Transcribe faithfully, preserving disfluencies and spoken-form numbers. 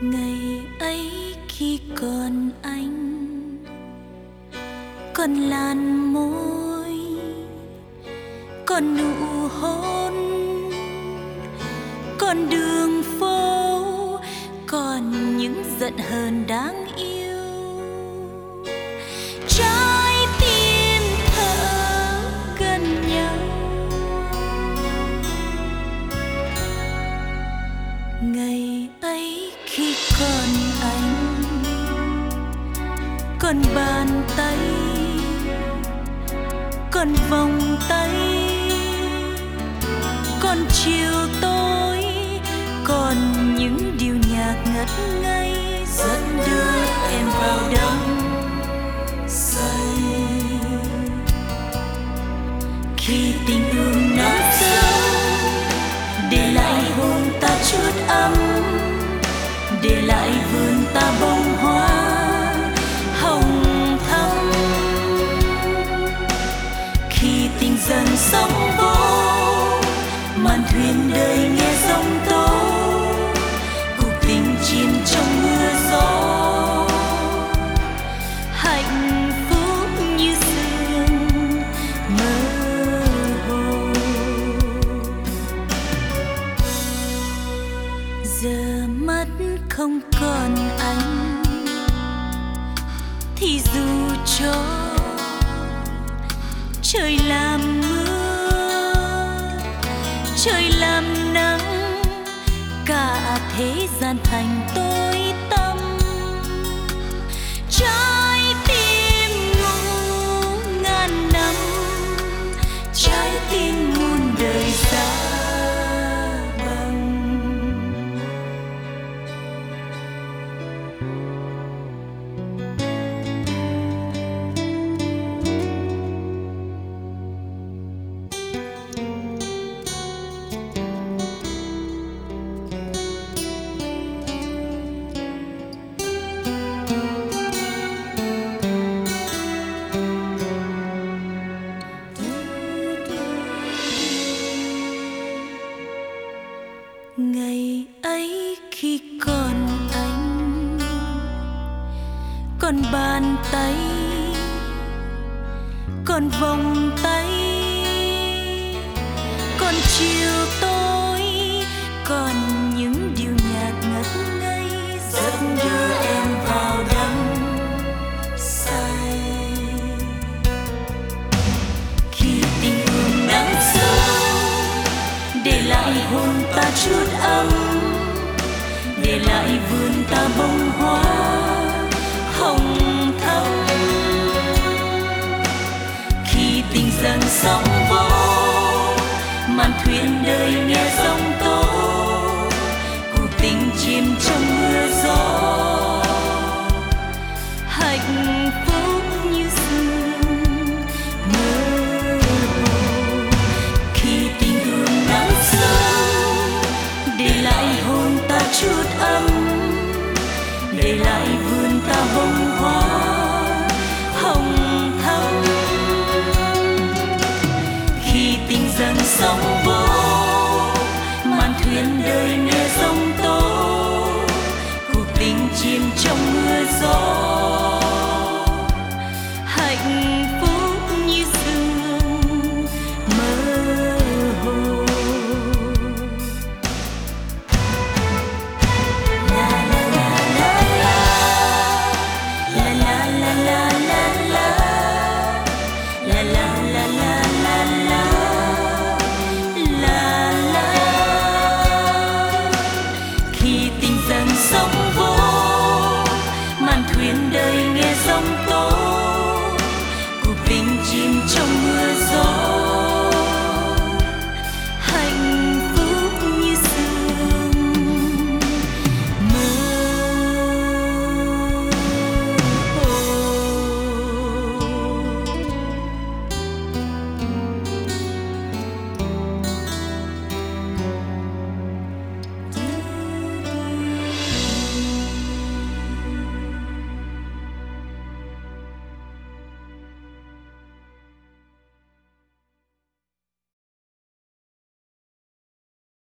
Ngày ấy khi còn anh, còn làn môi, còn nụ hôn, còn đường phố, còn những giận hờn đáng yêu. Trái tim thở gần nhau. Ngày ấy khi còn anh, còn bàn tay, còn vòng tay, còn chiều tối, còn những điều nhạc ngất ngây dẫn đưa em vào đắm say. Khi tình yêu nắm sâu, để lại hôn ta chút ấm, để lại vườn ta bông hoa hồng thắm. Khi tình dần sóng vỗ, màn thuyền đời nghe giông tố, cuộc tình chìm trong mưa gió. Hạnh phúc như sương mơ hồ. Giờ mắt không còn anh, thì dù cho trời làm mưa, trời làm nắng, cả thế gian thành tối tăm. Trái tim ngủ ngàn năm, trái tim muôn đời xa băng. Ngày ấy khi còn anh, còn bàn tay, còn vòng tay, còn chiều tối, còn những điều nhạc ngất ngây dẫn đưa em vào đắm say. Khi tình yêu nắng sâu, để lại hôn ta chút ấm, để lại vườn ta bông hoa hồng thắm. Khi tình dần sóng vỗ, màn thuyền đời nghe giông tố, cuộc tình chìm trong mưa gió. Hạnh phúc như sương mơ hồ. Khi tình hương nắng sâu, để lại hôn ta chút ấm, để lại vườn ta bông hoa hồng thắm. Khi tình dần sóng vỗ, màn thuyền đời nghe giông tố, cuộc tình chìm trong mưa gió.